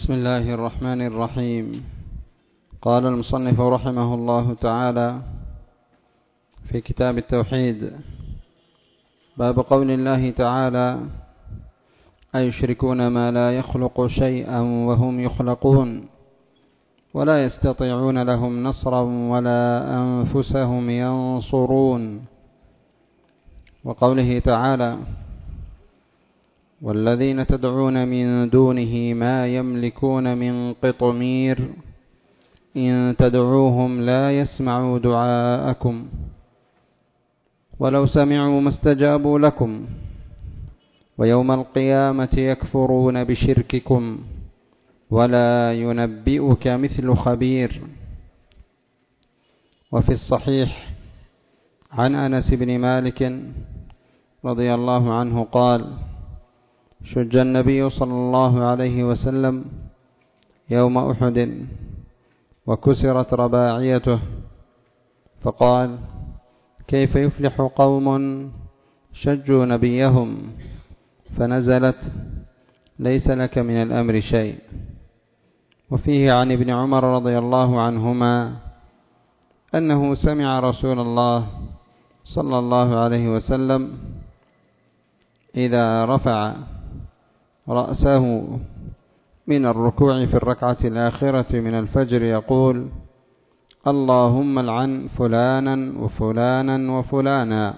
بسم الله الرحمن الرحيم. قال المصنف رحمه الله تعالى في كتاب التوحيد: باب قول الله تعالى: أيشركون ما لا يخلق شيئا وهم يخلقون ولا يستطيعون لهم نصرا ولا أنفسهم ينصرون. وقوله تعالى: والذين تدعون من دونه ما يملكون من قطمير إن تدعوهم لا يسمعوا دعاءكم ولو سمعوا ما استجابوا لكم ويوم القيامة يكفرون بشرككم ولا ينبئك مثل خبير. وفي الصحيح عن أنس بن مالك رضي الله عنه قال: شج النبي صلى الله عليه وسلم يوم أحد وكسرت رباعيته، فقال: كيف يفلح قوم شجوا نبيهم؟ فنزلت: ليس لك من الأمر شيء. وفيه عن ابن عمر رضي الله عنهما أنه سمع رسول الله صلى الله عليه وسلم إذا رفع رأسه من الركوع في الركعة الآخرة من الفجر يقول: اللهم العن فلانا وفلانا وفلانا،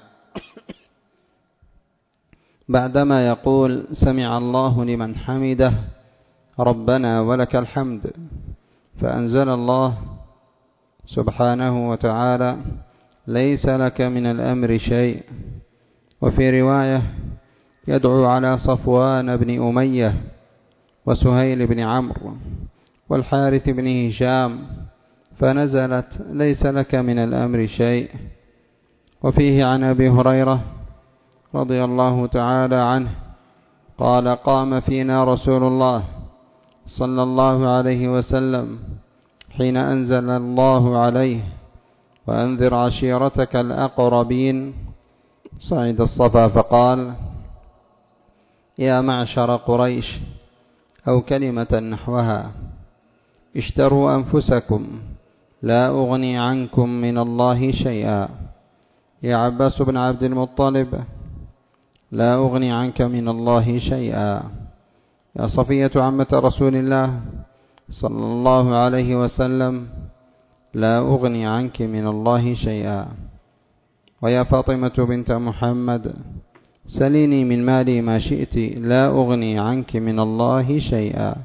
بعدما يقول: سمع الله لمن حمده ربنا ولك الحمد. فأنزل الله سبحانه وتعالى: ليس لك من الأمر شيء. وفي رواية: يدعو على صفوان بن أمية وسهيل بن عمرو والحارث بن هشام، فنزلت: ليس لك من الأمر شيء. وفيه عن أبي هريرة رضي الله تعالى عنه قال: قام فينا رسول الله صلى الله عليه وسلم حين أنزل الله عليه: وأنذر عشيرتك الأقربين، صعد الصفا فقال: يا معشر قريش، أو كلمة نحوها: اشتروا أنفسكم لا أغني عنكم من الله شيئا. يا عباس بن عبد المطلب، لا أغني عنك من الله شيئا. يا صفية عمة رسول الله صلى الله عليه وسلم، لا أغني عنك من الله شيئا. ويا فاطمة بنت محمد، سليني من مالي ما شئت، لا أغني عنك من الله شيئا.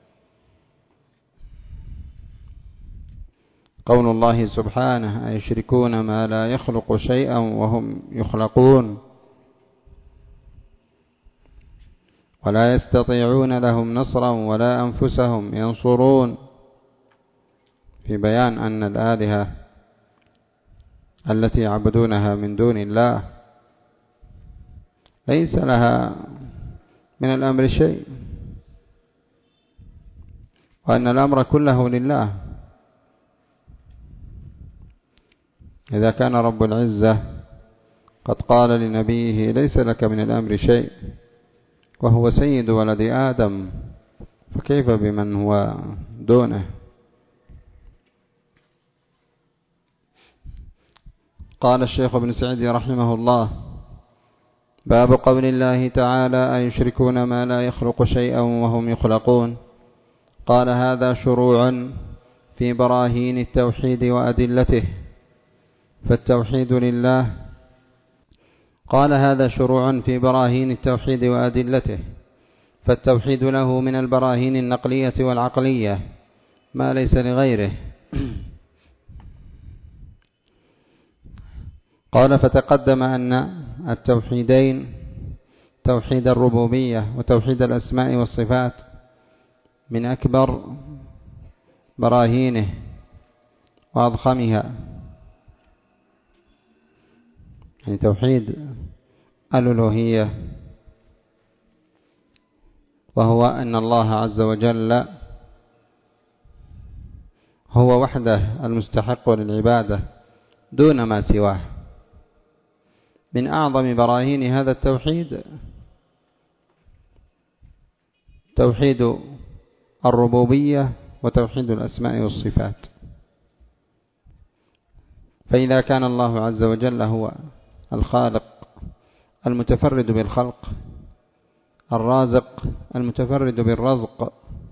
قول الله سبحانه: أيشركون ما لا يخلق شيئا وهم يخلقون ولا يستطيعون لهم نصرا ولا أنفسهم ينصرون، في بيان أن الآلهة التي يعبدونها من دون الله ليس لها من الأمر شيء، وأن الأمر كله لله. إذا كان رب العزة قد قال لنبيه: ليس لك من الأمر شيء، وهو سيد ولد آدم، فكيف بمن هو دونه؟ قال الشيخ ابن سعدي رحمه الله: باب قول الله تعالى: أيشركون ما لا يخلق شيئا وهم يخلقون. قال: هذا شروع في براهين التوحيد وأدلته، فالتوحيد لله. قال: هذا شروع في براهين التوحيد وأدلته، فالتوحيد له من البراهين النقلية والعقلية ما ليس لغيره. قال: فتقدم أن التوحيدين، توحيد الربوبية وتوحيد الأسماء والصفات، من أكبر براهينه وأضخمها، يعني توحيد الألوهية، وهو أن الله عز وجل هو وحده المستحق للعبادة دون ما سواه. من أعظم براهين هذا التوحيد توحيد الربوبية وتوحيد الأسماء والصفات. فإذا كان الله عز وجل هو الخالق المتفرد بالخلق، الرازق المتفرد بالرزق،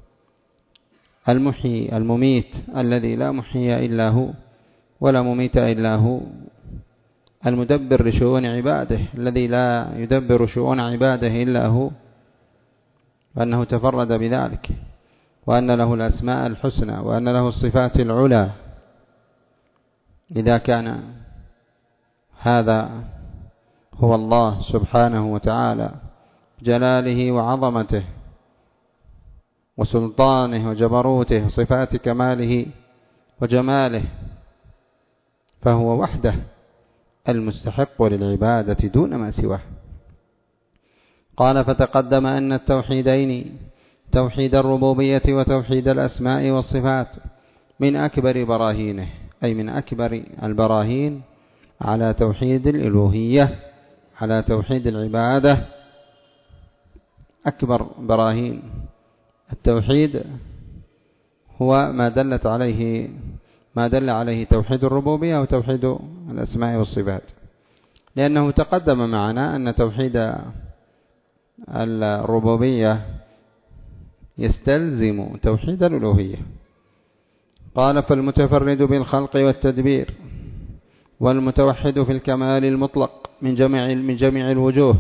المحيي المميت الذي لا محيي إلا هو ولا مميت إلا هو، المدبر لشؤون عباده الذي لا يدبر شؤون عباده إلا هو، وأنه تفرد بذلك، وأن له الأسماء الحسنى، وأن له الصفات العلى. إذا كان هذا هو الله سبحانه وتعالى جلاله وعظمته وسلطانه وجبروته وصفات كماله وجماله، فهو وحده المستحق للعبادة دون ما سواه. قال: فتقدم أن التوحيدين، توحيد الربوبية وتوحيد الأسماء والصفات، من أكبر براهينه، أي من أكبر البراهين على توحيد الألوهية، على توحيد العبادة. أكبر براهين التوحيد هو ما دل عليه توحيد الربوبية وتوحيد الأسماء والصفات، لأنه تقدم معنا أن توحيد الربوبية يستلزم توحيد الألوهية. قال: فالمتفرد بالخلق والتدبير، والمتوحد في الكمال المطلق من جميع الوجوه.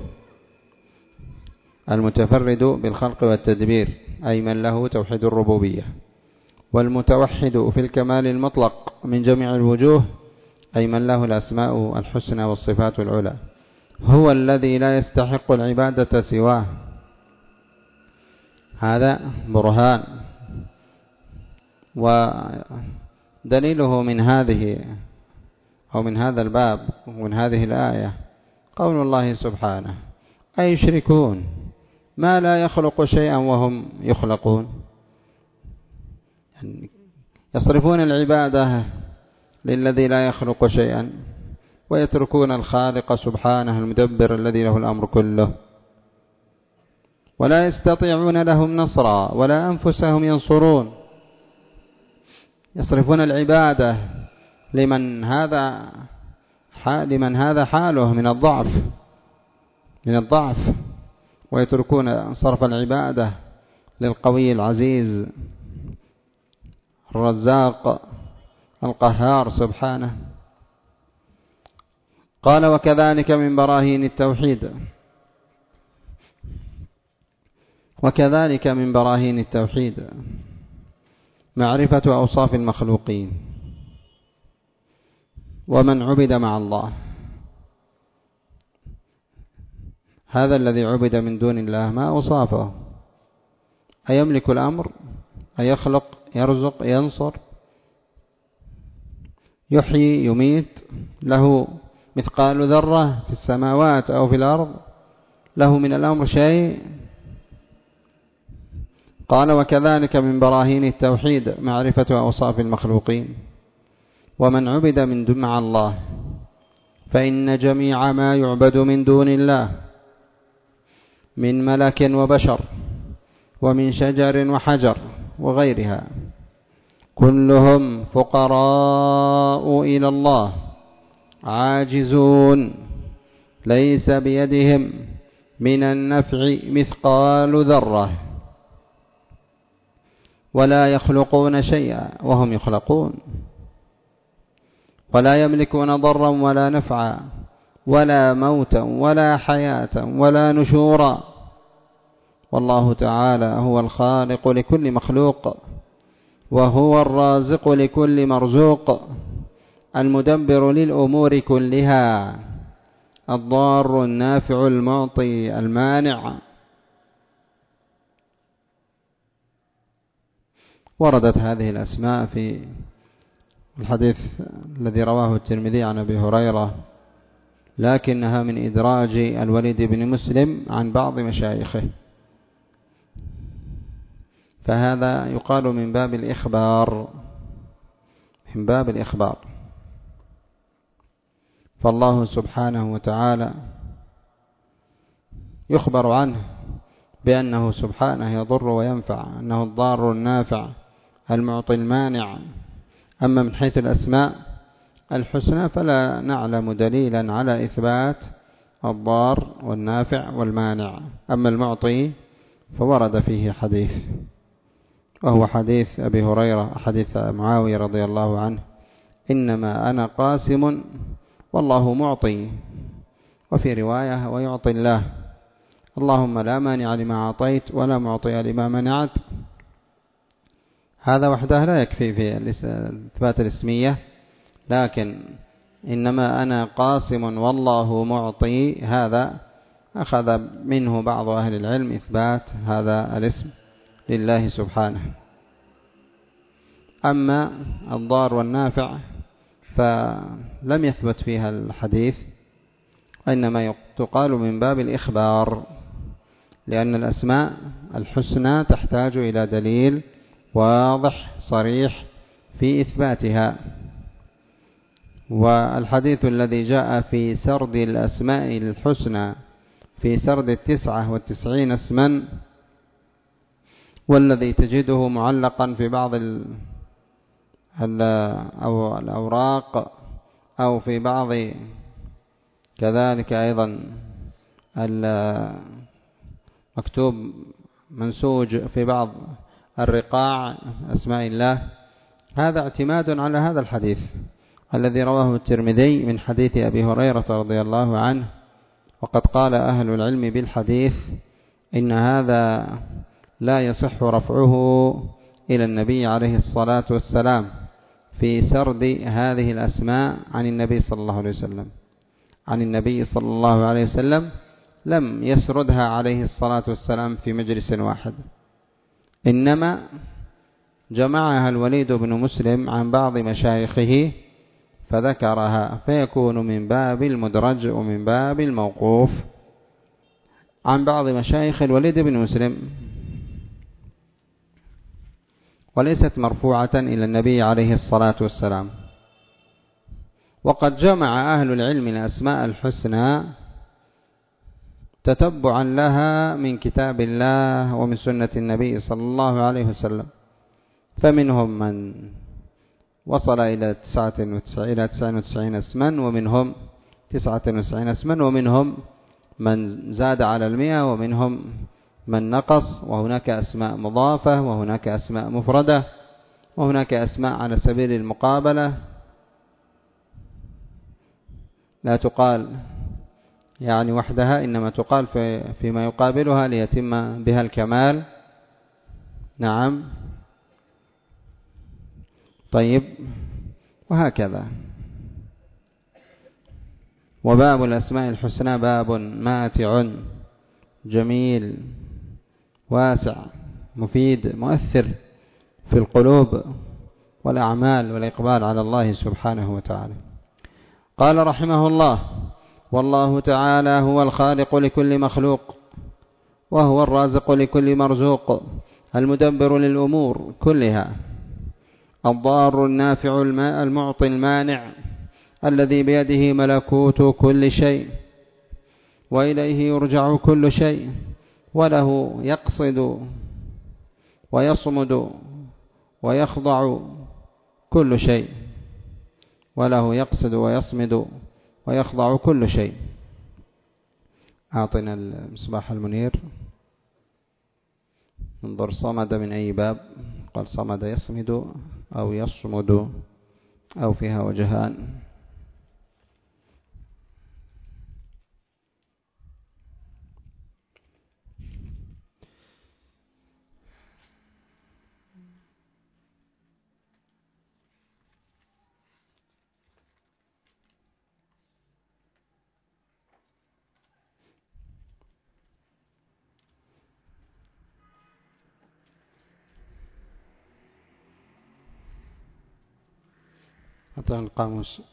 المتفرد بالخلق والتدبير أي من له توحيد الربوبية، والمتوحد في الكمال المطلق من جميع الوجوه أي من له الأسماء الحسنى والصفات العلى، هو الذي لا يستحق العبادة سواه. هذا برهان، ودليله من هذا الباب ومن هذه الآية قول الله سبحانه: أيشركون ما لا يخلق شيئا وهم يخلقون. يعني يصرفون العبادة للذي لا يخلق شيئا، ويتركون الخالق سبحانه المدبر الذي له الأمر كله، ولا يستطيعون لهم نصرا ولا أنفسهم ينصرون. يصرفون العبادة لمن هذا حاله من الضعف، ويتركون صرف العبادة للقوي العزيز الرزاق القهار سبحانه. قال: وكذلك من براهين التوحيد معرفة أوصاف المخلوقين ومن عبد مع الله. هذا الذي عبد من دون الله ما أوصافه؟ أيملك الأمر؟ أيخلق؟ يرزق؟ ينصر؟ يحيي؟ يميت؟ له مثقال ذرة في السماوات أو في الأرض؟ له من الأمر شيء؟ قال: وكذلك من براهين التوحيد معرفة أوصاف المخلوقين ومن عبد مع الله، فإن جميع ما يعبد من دون الله من ملك وبشر ومن شجر وحجر وغيرها كلهم فقراء إلى الله عاجزون، ليس بيدهم من النفع مثقال ذرة، ولا يخلقون شيئا وهم يخلقون، ولا يملكون ضرا ولا نفعا ولا موتا ولا حياة ولا نشورا. والله تعالى هو الخالق لكل مخلوق، وهو الرازق لكل مرزوق، المدبر للأمور كلها، الضار النافع المعطي المانع. وردت هذه الأسماء في الحديث الذي رواه الترمذي عن أبي هريرة، لكنها من إدراج الوليد بن مسلم عن بعض مشايخه، فهذا يقال من باب الإخبار. فالله سبحانه وتعالى يخبر عنه بأنه سبحانه يضر وينفع، أنه الضار النافع المعطي المانع. أما من حيث الأسماء الحسنى فلا نعلم دليلا على إثبات الضار والنافع والمانع. أما المعطي فورد فيه حديث، وهو حديث أبي هريرة، حديث معاوية رضي الله عنه: إنما أنا قاسم والله معطي، وفي رواية: ويعطي الله، اللهم لا مانع لما أعطيت ولا معطي لما منعت. هذا وحده لا يكفي في إثبات الاسمية، لكن إنما أنا قاسم والله معطي هذا أخذ منه بعض أهل العلم إثبات هذا الاسم لله سبحانه. أما الضار والنافع فلم يثبت فيها الحديث، وإنما تقال من باب الإخبار، لأن الأسماء الحسنى تحتاج إلى دليل واضح صريح في إثباتها. والحديث الذي جاء في سرد الأسماء الحسنى في سرد 99 اسما، والذي تجده معلقا في بعض أو الأوراق، أو في بعض كذلك أيضا مكتوب منسوج في بعض الرقاع أسماء الله، هذا اعتماد على هذا الحديث الذي رواه الترمذي من حديث أبي هريرة رضي الله عنه. وقد قال أهل العلم بالحديث إن هذا لا يصح رفعه إلى النبي عليه الصلاة والسلام في سرد هذه الأسماء عن النبي صلى الله عليه وسلم. عن النبي صلى الله عليه وسلم لم يسردها عليه الصلاة والسلام في مجلس واحد، إنما جمعها الوليد بن مسلم عن بعض مشايخه فذكرها، فيكون من باب المدرج ومن باب الموقوف عن بعض مشايخ الوليد بن مسلم، وليست مرفوعة إلى النبي عليه الصلاة والسلام. وقد جمع أهل العلم الأسماء الحسنى تتبعا لها من كتاب الله ومن سنة النبي صلى الله عليه وسلم، فمنهم من وصل إلى 99 اسما، ومنهم 99 اسما، ومنهم من زاد على 100، ومنهم من نقص، وهناك أسماء مضافة، وهناك أسماء مفردة، وهناك أسماء على سبيل المقابلة لا تقال يعني وحدها، إنما تقال فيما يقابلها ليتم بها الكمال. نعم، طيب، وهكذا. وباب الأسماء الحسنى باب ماتع جميل واسع مفيد مؤثر في القلوب والأعمال والإقبال على الله سبحانه وتعالى. قال رحمه الله: والله تعالى هو الخالق لكل مخلوق، وهو الرازق لكل مرزوق، المدبر للأمور كلها، الضار النافع المعطي المانع، الذي بيده ملكوت كل شيء وإليه يرجع كل شيء، وله يقصد ويصمد ويخضع كل شيء، وله يقصد ويصمد ويخضع كل شيء. أعطنا المصباح المنير. انظر صمد من أي باب؟ قال صمد يصمد أو يصمد أو فيها وجهان. أعطنا القاموس.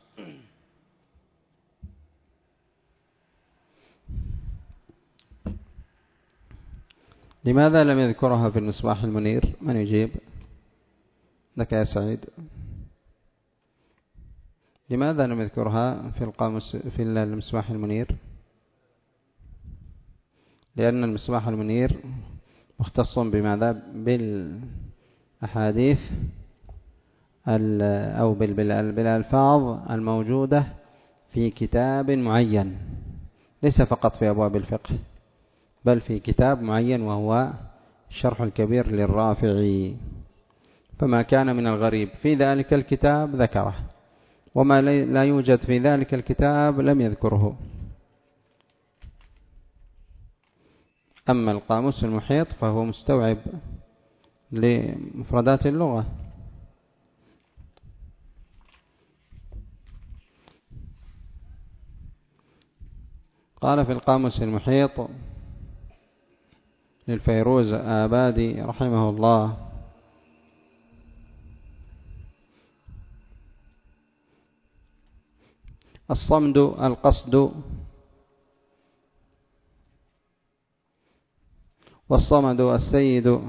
لماذا لم يذكرها في المصباح المنير؟ من يجيب؟ لك يا سعيد. لماذا لم يذكرها في القاموس في المصباح المنير؟ لأن المصباح المنير مختص بماذا؟ بالأحاديث أو بالألفاظ الموجودة في كتاب معين، ليس فقط في أبواب الفقه بل في كتاب معين وهو الشرح الكبير للرافعي. فما كان من الغريب في ذلك الكتاب ذكره، وما لا يوجد في ذلك الكتاب لم يذكره. أما القاموس المحيط فهو مستوعب لمفردات اللغة. قال في القاموس المحيط للفيروز آبادي رحمه الله: الصمد القصد، والصمد السيد،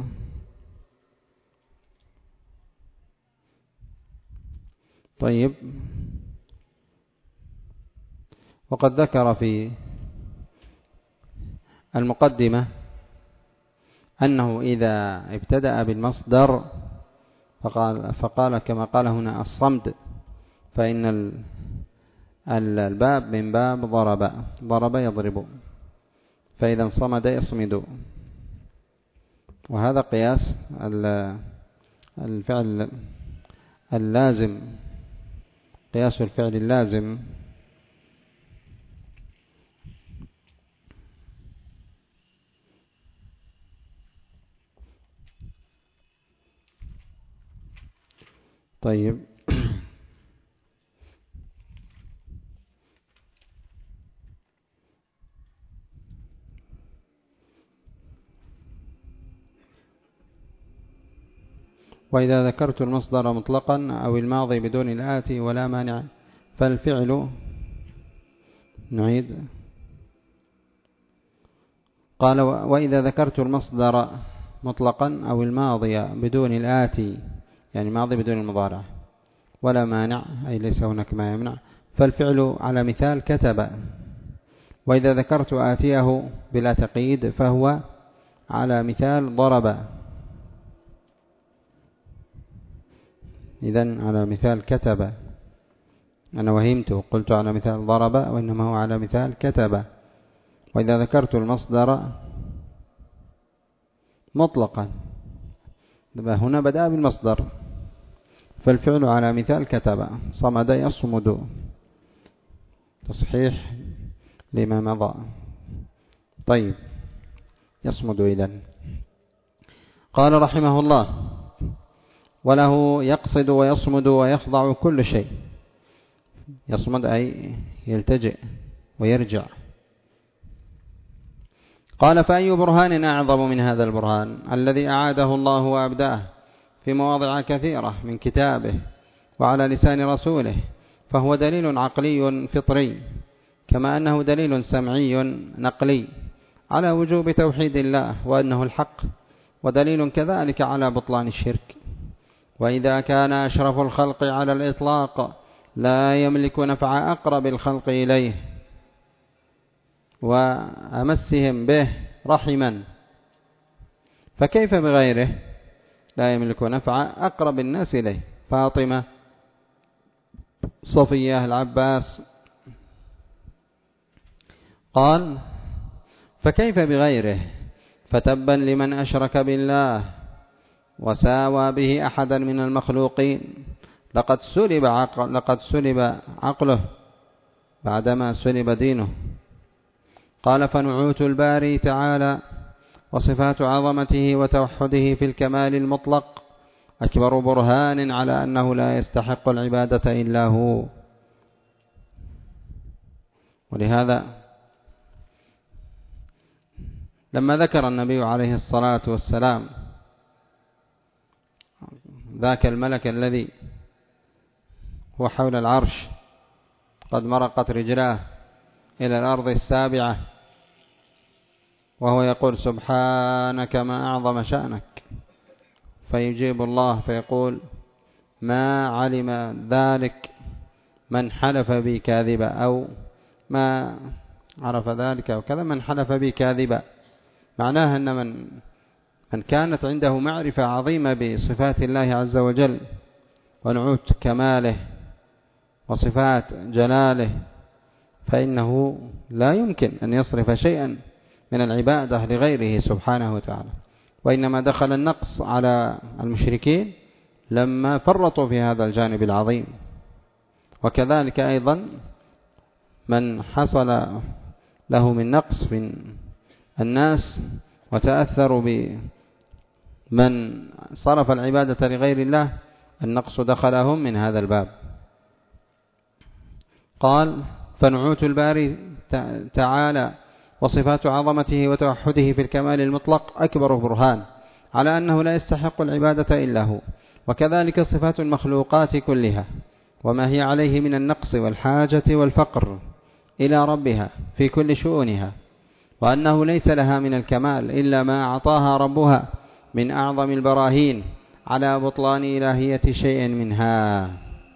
طيب. وقد ذكر في المقدمة أنه إذا ابتدأ بالمصدر فقال كما قال هنا الصمد، فإن الباب من باب ضرب يضرب، فإذا صمد يصمد، وهذا قياس الفعل اللازم، قياس الفعل اللازم. طيب. وإذا ذكرت المصدر مطلقا أو الماضي بدون الآتي ولا مانع فالفعل، نعيد. قال: وإذا ذكرت المصدر مطلقا أو الماضي بدون الآتي، يعني ماضي بدون المضارع، ولا مانع أي ليس هناك ما يمنع، فالفعل على مثال كتب. وإذا ذكرت آتيه بلا تقييد فهو على مثال ضرب. إذن على مثال كتب، أنا وهمت قلت على مثال ضرب، وإنما هو على مثال كتب. وإذا ذكرت المصدر مطلقا، هنا بدأ بالمصدر، فالفعل على مثال كتب. صمد يصمد، تصحيح لما مضى. طيب، يصمد. إذن قال رحمه الله: وله يقصد ويصمد ويخضع كل شيء. يصمد أي يلتجئ ويرجع. قال: فأي برهان أعظم من هذا البرهان الذي أعاده الله وأبداه في مواضع كثيرة من كتابه وعلى لسان رسوله، فهو دليل عقلي فطري، كما أنه دليل سمعي نقلي على وجوب توحيد الله وأنه الحق، ودليل كذلك على بطلان الشرك. وإذا كان أشرف الخلق على الإطلاق لا يملك نفع أقرب الخلق إليه وأمسهم به رحما، فكيف بغيره لا يملك نفع أقرب الناس إليه؟ فاطمة، صفية، العباس. قال: فكيف بغيره؟ فتبا لمن أشرك بالله وساوى به أحدا من المخلوقين، لقد سلب عقله بعدما سلب دينه. قال: فنعوت الباري تعالى وصفات عظمته وتوحده في الكمال المطلق أكبر برهان على أنه لا يستحق العبادة إلا هو. ولهذا لما ذكر النبي عليه الصلاة والسلام ذاك الملك الذي هو حول العرش قد مرقت رجلاه إلى الأرض السابعة، وهو يقول: سبحانك ما أعظم شأنك، فيجيب الله فيقول: ما علم ذلك من حلف بي كاذبا، أو ما عرف ذلك، أو كذا، من حلف بي كاذبا. معناها أن من كانت عنده معرفة عظيمة بصفات الله عز وجل ونعوت كماله وصفات جلاله، فإنه لا يمكن أن يصرف شيئا من العبادة لغيره سبحانه وتعالى. وإنما دخل النقص على المشركين لما فرطوا في هذا الجانب العظيم. وكذلك أيضا من حصل له من نقص من الناس وتأثروا بمن صرف العبادة لغير الله، النقص دخلهم من هذا الباب. قال: فنعوت الباري تعالى وصفات عظمته وتوحده في الكمال المطلق أكبر برهان على أنه لا يستحق العبادة إلا هو، وكذلك صفات المخلوقات كلها وما هي عليه من النقص والحاجة والفقر إلى ربها في كل شؤونها، وأنه ليس لها من الكمال إلا ما أعطاها ربها من أعظم البراهين على بطلان إلهية شيء منها.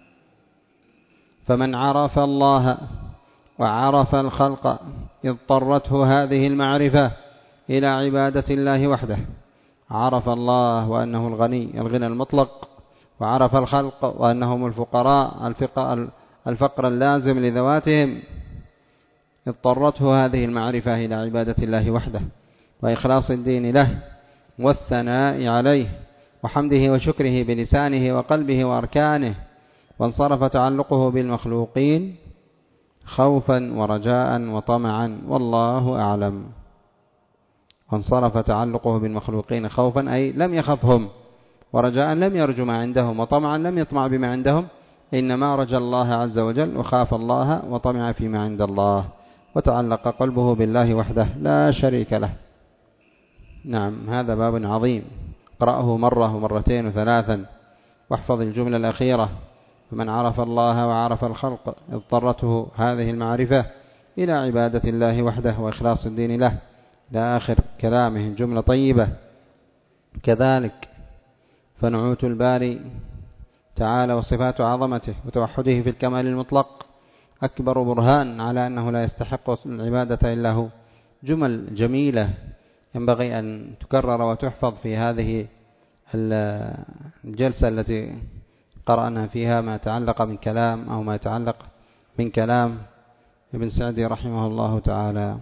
فمن عرف الله وعرف الخلق اضطرته هذه المعرفة إلى عبادة الله وحده. عرف الله وأنه الغني الغنى المطلق، وعرف الخلق وأنهم الفقراء الفقر اللازم لذواتهم. اضطرته هذه المعرفة إلى عبادة الله وحده وإخلاص الدين له والثناء عليه وحمده وشكره بلسانه وقلبه وأركانه، وانصرف تعلقه بالمخلوقين خوفا ورجاء وطمعا، والله أعلم. وانصرف تعلقه بالمخلوقين خوفا أي لم يخفهم، ورجاء لم يرجو ما عندهم، وطمعا لم يطمع بما عندهم، إنما رجى الله عز وجل وخاف الله وطمع فيما عند الله، وتعلق قلبه بالله وحده لا شريك له. نعم، هذا باب عظيم، اقرأه مرة ومرتين وثلاثا واحفظ الجملة الأخيرة: فمن عرف الله وعرف الخلق اضطرته هذه المعرفة إلى عبادة الله وحده وإخلاص الدين له، إلى آخر كلامه، جملة طيبة. كذلك فنعوت الباري تعالى وصفات عظمته وتوحده في الكمال المطلق أكبر برهان على أنه لا يستحق العبادة إلا هو. جمل جميلة ينبغي أن تكرر وتحفظ في هذه الجلسة التي قرأنا فيها ما تعلق من كلام أو ما تعلق من كلام ابن سعدي رحمه الله تعالى.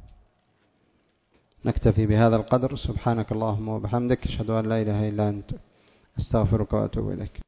نكتفي بهذا القدر. سبحانك اللهم وبحمدك، أشهد أن لا إله إلا أنت، أستغفرك وأتوب إليك.